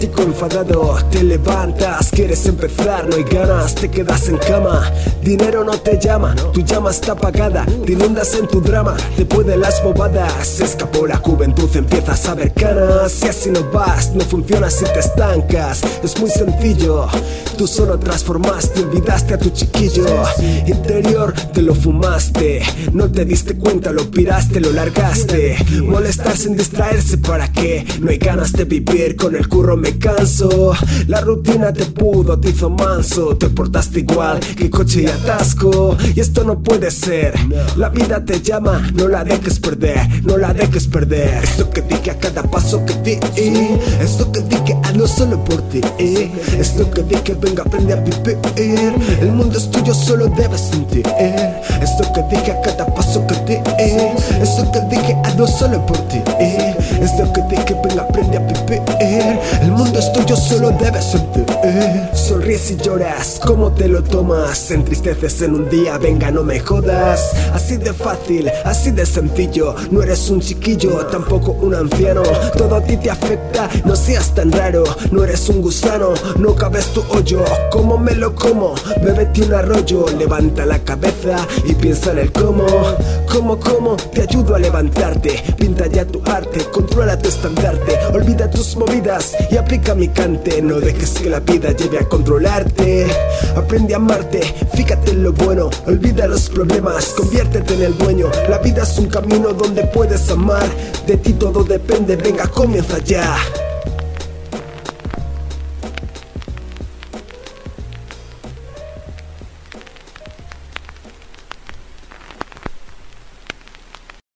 apático, enfadado, te levantas, quieres empezar, no hay ganas, te quedas en cama. Dinero no te llama, tu llama está apagada, te inundas en tu drama, te pueden las bobadas. Se escapó la juventud, empiezas a ver canas, y así no vas, no funciona si te estancas. Es muy sencillo, tú solo transformaste, olvidaste a tu chiquillo interior, te lo fumaste, no te diste cuenta, lo piraste, lo largaste. Molestar sin distraerse, ¿para qué? No hay ganas de vivir, con el curro me canso. La rutina te pudo, te hizo manso, te portaste igual que coche y atasco. Y esto no puede ser, la vida te llama, no la dejes perder, no la dejes perder. Esto que dije a cada paso que di, esto que dije hazlo solo por ti, esto que dije venga aprende a vivir. El mundo es tuyo, solo debes sentir. Esto que dije a cada paso que di, esto que dije hazlo solo por ti, esto que dije venga aprende a vivir. El mundo es tuyo, solo debes sentir. Sonríes y lloras, ¿cómo te lo tomas? Te entristeces en un día, venga no me jodas. Así de fácil, así de sencillo. No eres un chiquillo, tampoco un anciano. Todo a ti te afecta, no seas tan raro. No eres un gusano, no cabes tu hoyo. ¿Cómo me lo como? Bébete un arroyo. Levanta la cabeza y piensa en el cómo. ¿Cómo? Te ayudo a levantarte. Pinta ya tu arte, controla tu estandarte. Olvida tus movidas y aplica mi cante. No dejes que la vida lleve a controlarte. Aprende a amarte, fíjate en lo bueno. Olvida los problemas, conviértete en el dueño. La vida es un camino donde puedes amar. De ti todo depende, venga comienza ya.